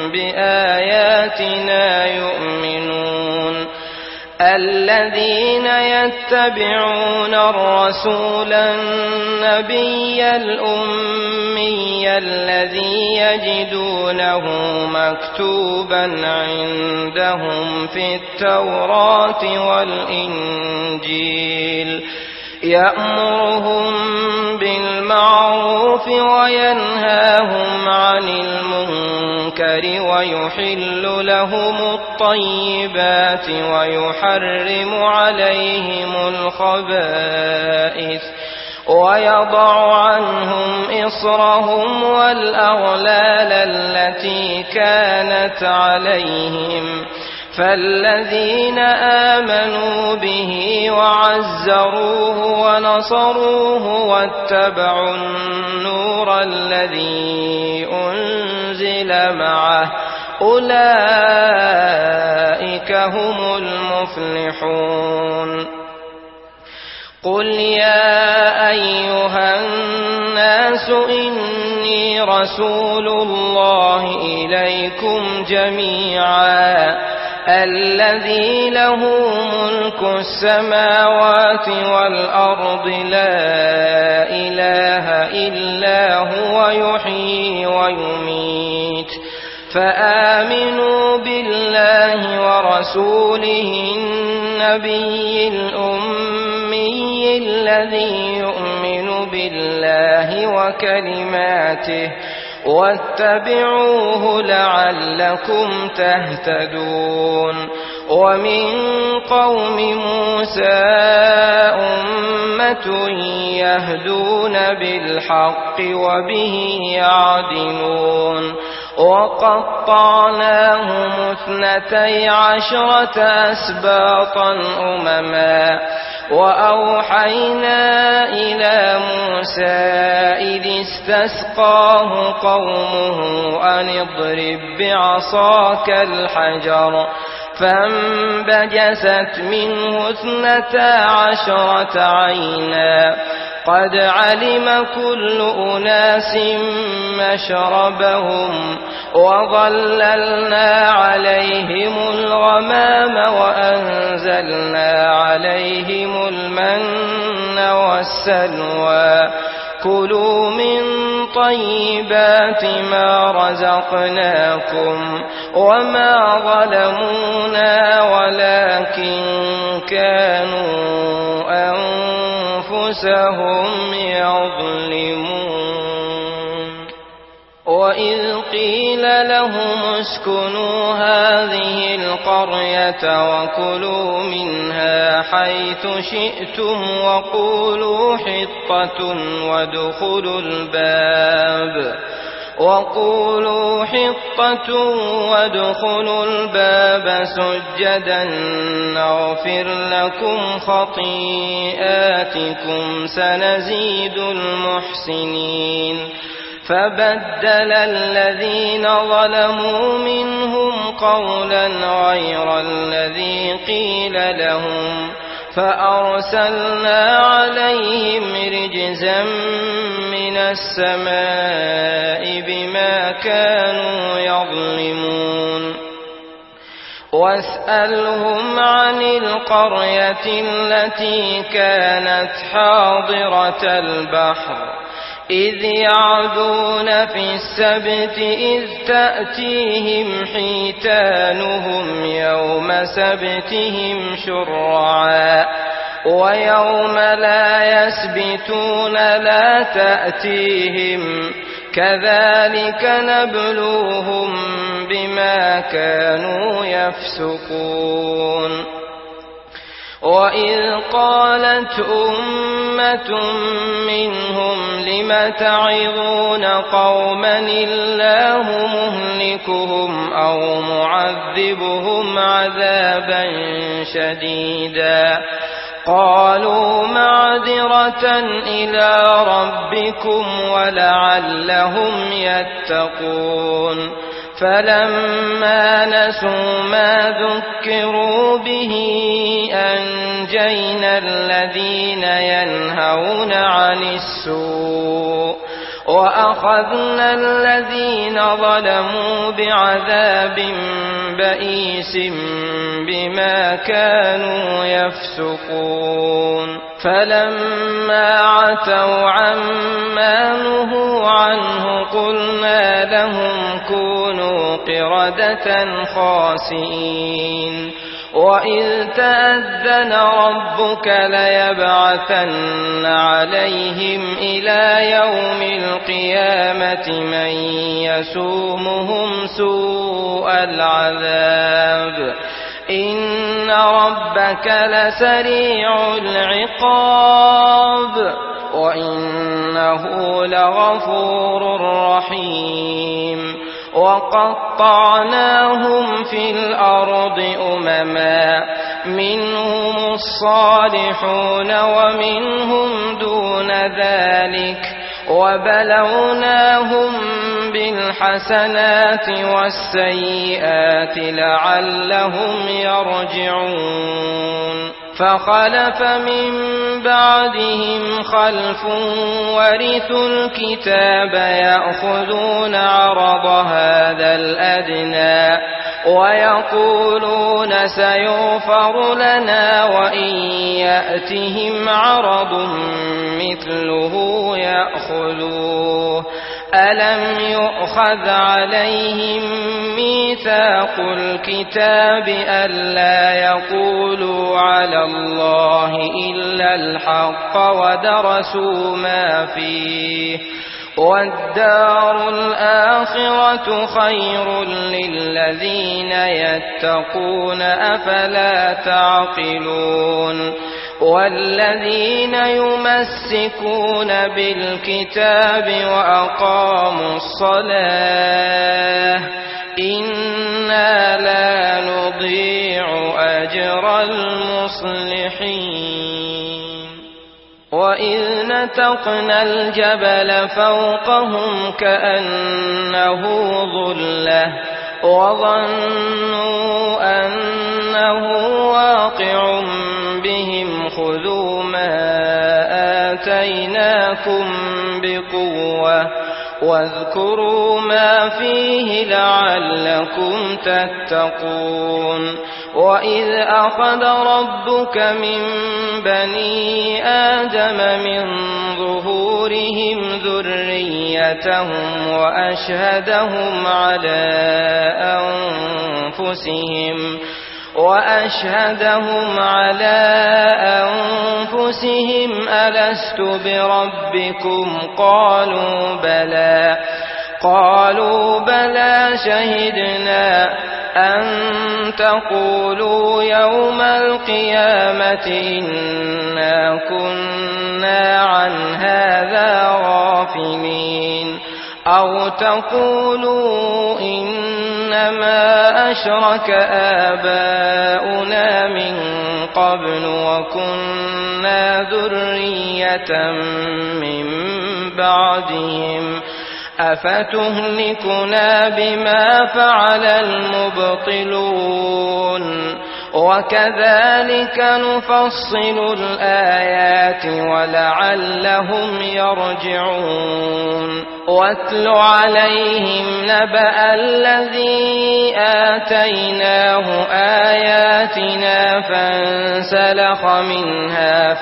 بآياتنا يؤمنون. الذين يتبعون الرسول النبي الأمي الذي يجدونه مكتوبا عندهم في التوراة والإنجيل يأمرهم بالمعروف وينهاهم عن المنكر ويحل لهم الطيبات ويحرم عليهم الخبائث ويضع عنهم إصرهم والأغلال التي كانت عليهم. فالذين آمنوا به وعزروه ونصروه واتبعوا النور الذي أنزل معه أولئك هم المفلحون. قل يا إني رسول الله إليكم جميعا الذي له ملك السماوات والأرض لا إله إلا هو يحيي ويميت فآمنوا بالله ورسوله النبي الأمي الذي يؤمن بالله وكلماته واتبعوه لعلكم تهتدون ومن قوم موسى أمة يهدون بالحق وبه يعدلون وقطعناهم 12 أسباطا أمما وأوحينا إلى موسى إذ استسقاه قومه أن اضرب بعصاك الحجر فانبجست منه 12 عينا قد علم كل أناس مشربهم وظللنا عليهم الغمام وأنزلنا عليهم المن والسلوى كلوا من طيبات ما رزقناكم وما ظلمونا ولكن كانوا أنفسهم يظلمون وإذ قيل لهم اسكنوا هذه القرية وكلوا منها حيث شئتم وقولوا حطة وادخلوا الباب سجدا نغفر لكم خطيئاتكم سنزيد المحسنين فبدل الذين ظلموا منهم قولا غير الذي قيل لهم فأرسلنا عليهم رجزا من السماء بما كانوا يظلمون واسألهم عن القرية التي كانت حاضرة البحر إذ يعدون في السبت إذ تأتيهم حيتانهم يوم سبتهم شرعا ويوم لا يسبتون لا تأتيهم كذلك نبلوهم بما كانوا يفسقون وإذ قالت أمة منهم لم تعظون قوما الله مهلكهم أو معذبهم عذابا شديدا قالوا معذرة إلى ربكم ولعلهم يتقون فلما نسوا ما ذكروا به أنجينا الذين ينهون عن السوء وأخذنا الذين ظلموا بعذاب بئيس بما كانوا يفسقون فلما عتوا عما نهوا عنه قلنا لهم كونوا قردة خاسئين وإذ تأذن ربك ليبعثن عليهم إلى يوم القيامة من يسومهم سوء العذاب إن ربك لسريع العقاب وإنه لغفور رحيم وقطعناهم في الأرض أمما منهم الصالحون ومنهم دون ذلك وبلوناهم بالحسنات والسيئات لعلهم يرجعون فخلف من بعدهم خلف ورثوا الكتاب يأخذون عرض هذا الأدنى ويقولون سيغفر لنا وإن يأتهم عرض مثله يأخذوه ألم يؤخذ عليهم ميثاق الكتاب ألا يقولوا على الله إلا الحق ودرسوا ما فيه والدار الآخرة خير للذين يتقون أفلا تعقلون والذين يمسكون بالكتاب وأقاموا الصلاة إنا لا نضيع أجر المصلحين وإذ نتقنا الجبل فوقهم كأنه ظلة وظنوا أنه واقع بهم خذوا ما آتيناكم بقوة واذكروا ما فيه لعلكم تتقون وإذ أخذ ربك من بني آدم من ظهورهم ذريتهم وأشهدهم على أنفسهم ألست بربكم قالوا بلى شهدنا أن تقولوا يوم القيامة إنا كنا عن هذا غافلين أو تقولوا إنما أشرك آباؤنا من قبل وكنا ذرية من بعدهم أفتهلكنا بما فعل المبطلون وكذلك نفصل الآيات ولعلهم يرجعون واتل عليهم نبأ الذي آتيناه آياتنا فانسلخ منها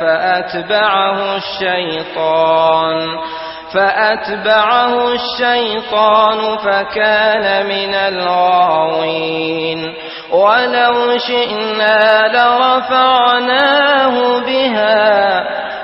فأتبعه الشيطان فكان من الغاوين ولو شئنا لرفعناه بها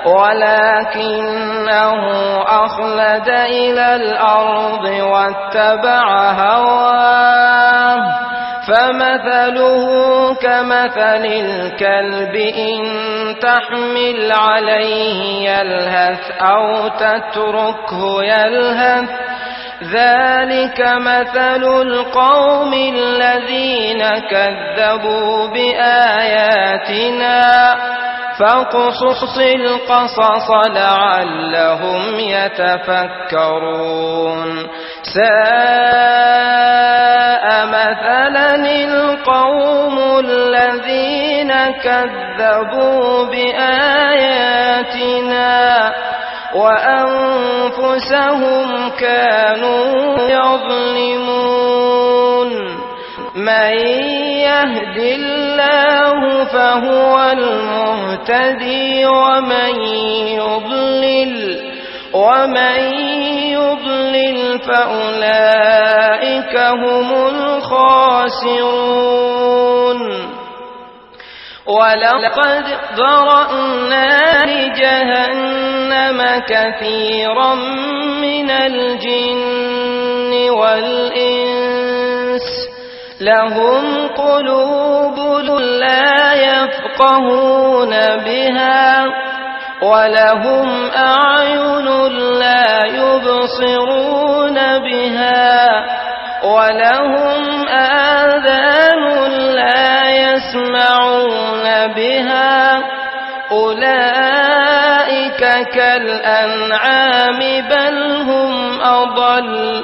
ولكنه أخلد إلى الأرض واتبع هواه فمثله كمثل الكلب إن تحمل عليه يلهث أو تتركه يلهث ذلك مثل القوم الذين كذبوا بآياتنا فاقصص القصص لعلهم يتفكرون ساء مثلا القوم الذين كذبوا بآياتنا وأنفسهم كانوا يظلمون من يهد الله فهو المهتدي ومن يضلل فأولئك هم الخاسرون ولقد ذرأنا لجهنم كثيرا من الجن والإنس لهم قلوب لا يفقهون بها ولهم أعين لا يبصرون بها ولهم آذان لا يسمعون بها أولئك كالأنعام بل هم أضل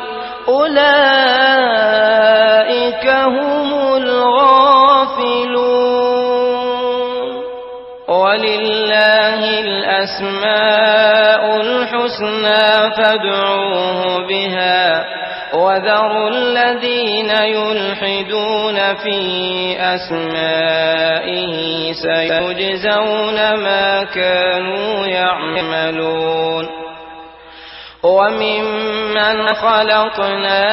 أولئك هم الغافلون الأسماء الحسنى فادعوه بها وذروا الذين يلحدون في أسمائه سيجزون ما كانوا يعملون وممن خلقنا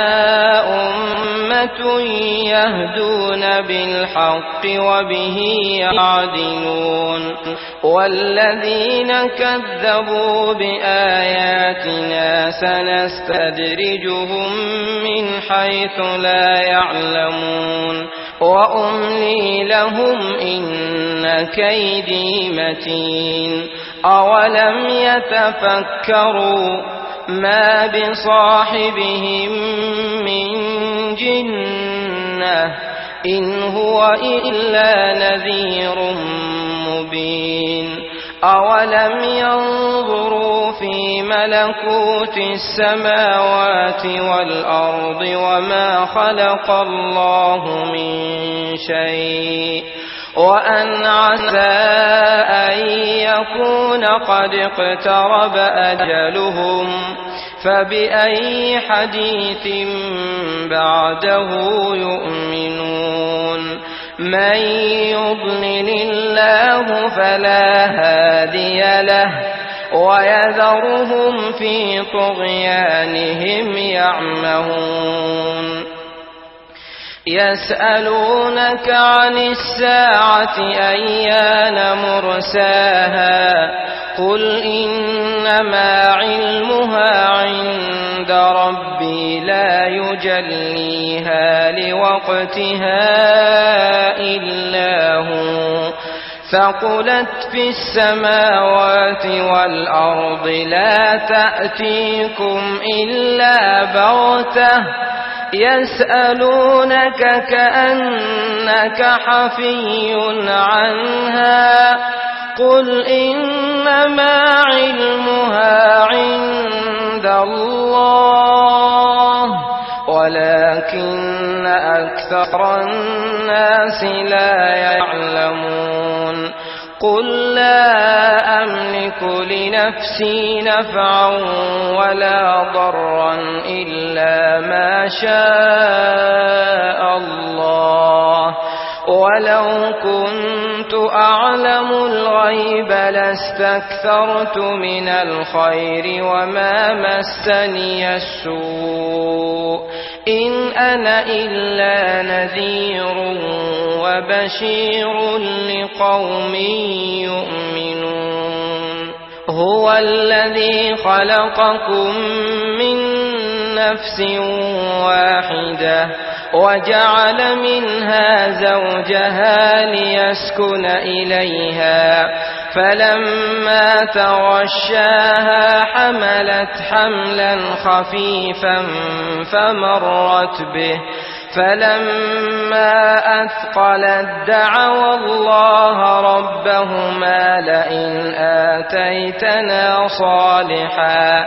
أمة يهدون بالحق وبه يعدلون والذين كذبوا بآياتنا سنستدرجهم من حيث لا يعلمون وأملي لهم إن كيدي متين أولم يتفكروا ما بصاحبهم من جنة إن هو إلا نذير مبين أولم ينظروا في ملكوت السماوات والأرض وما خلق الله من شيء وأن عسى أن يكون قد اقترب أجلهم فبأي حديث بعده يؤمنون من يضلل الله فلا هادي له ويذرهم في طغيانهم يعمهون يسألونك عن الساعة أيان مرساها قل إنما علمها عند ربي لا يجليها لوقتها إلا هو ثقلت في السماوات والأرض لا تأتيكم إلا بغتة يسألونك كأنك حفي عنها قل إنما علمها عند الله ولكن أكثر الناس لا يعلمون قل لا أملك لنفسي نفعا ولا ضرا إلا ما شاء الله ولو كنت أعلم الغيب لاستكثرت من الخير وما مسني السوء إن أنا إلا نذير وبشير لقوم يؤمنون هو الذي خلقكم من نفس واحدة وجعل منها زوجها ليسكن إليها فلما تغشاها حملت حملا خفيفا فمرت به فلما أثقلت دعوا الله ربهما لئن آتيتنا صالحا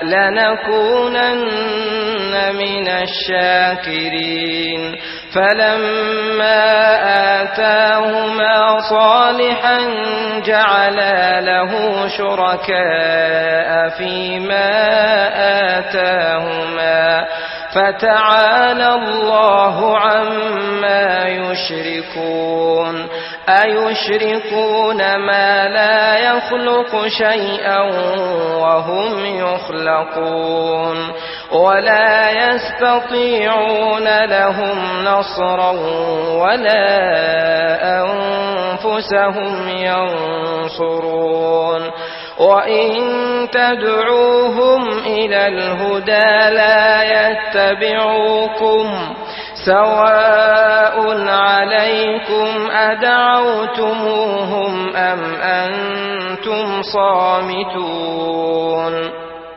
لنكونن من الشاكرين فلما آتاهما صالحا جعلا له شركاء فيما آتاهما فتعالى الله عما يشركون أيشركون ما لا يخلق شيئا وهم يخلقون ولا يستطيعون لهم نصرا ولا أنفسهم ينصرون وإن تدعوهم إلى الهدى لا يتبعوكم سواء عليكم أدعوتموهم أم أنتم صامتون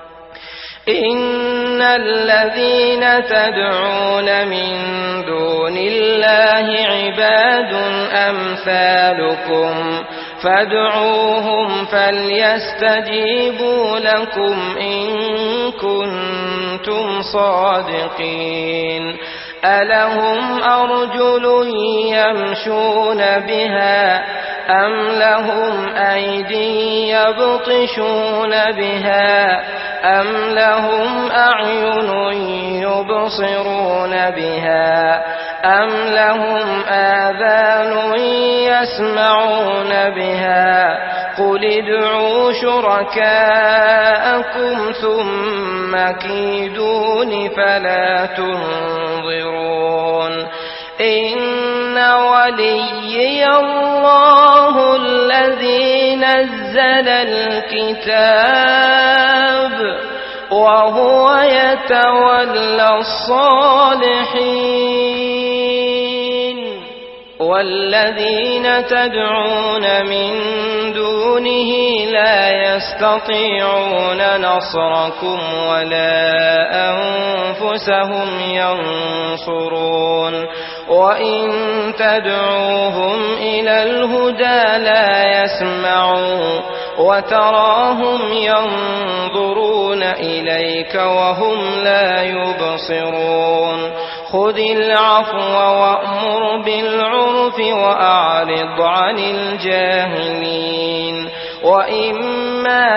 إن الذين تدعون من دون الله عباد أمثالكم فادعوهم فليستجيبوا لكم إن كنتم صادقين ألهم أرجل يمشون بها أم لهم أيدي يبطشون بها أم لهم أعين يبصرون بها أم لهم آذان يسمعون بها قل ادعوا شركاءكم ثم كيدون فلا تنظرون إن وليي الله الذي نزل الكتاب وهو يتولى الصالحين والذين تدعون من دونه لا يستطيعون نصركم ولا أنفسهم ينصرون وإن تدعوهم إلى الهدى لا يسمعون وتراهم ينظرون إليك وهم لا يبصرون خذ العفو وأمر بالعرف وأعرض عن الجاهلين وإما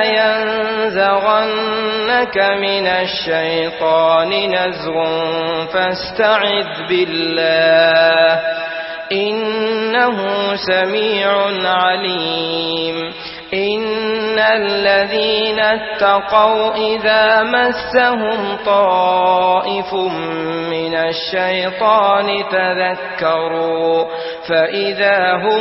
ينزغنك من الشيطان نزغ فاستعذ بالله إنه سميع عليم إن الذين اتقوا إذا مسهم طائف من الشيطان تذكروا فإذا هم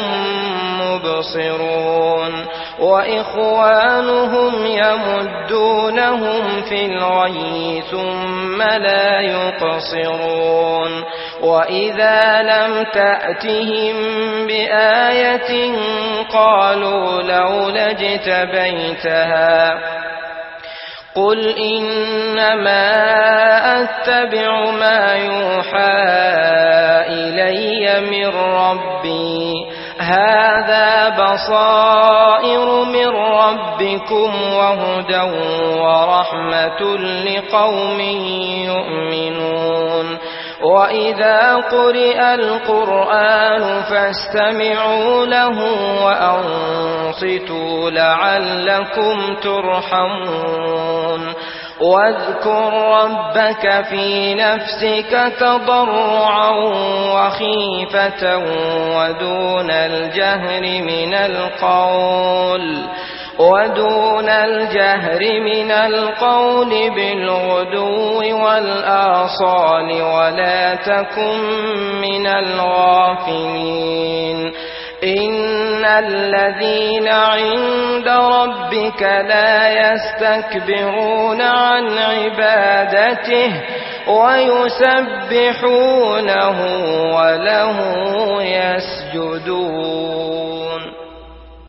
مبصرون وإخوانهم يمدونهم في الغي ثم لا يقصرون وإذا لم تأتهم بآية قالوا لولا اجتبيتها قل إنما أتبع ما يوحى إلي من ربي هذا بصائر من ربكم وهدى ورحمة لقوم يؤمنون وإذا قرئ القرآن فاستمعوا له وأنصتوا لعلكم ترحمون واذكر ربك في نفسك تضرعا وخيفة ودون الجهر من القول بالغدو والآصال ولا تكن من الغافلين إن الذين عند ربك لا يستكبرون عن عبادته ويسبحونه وله يسجدون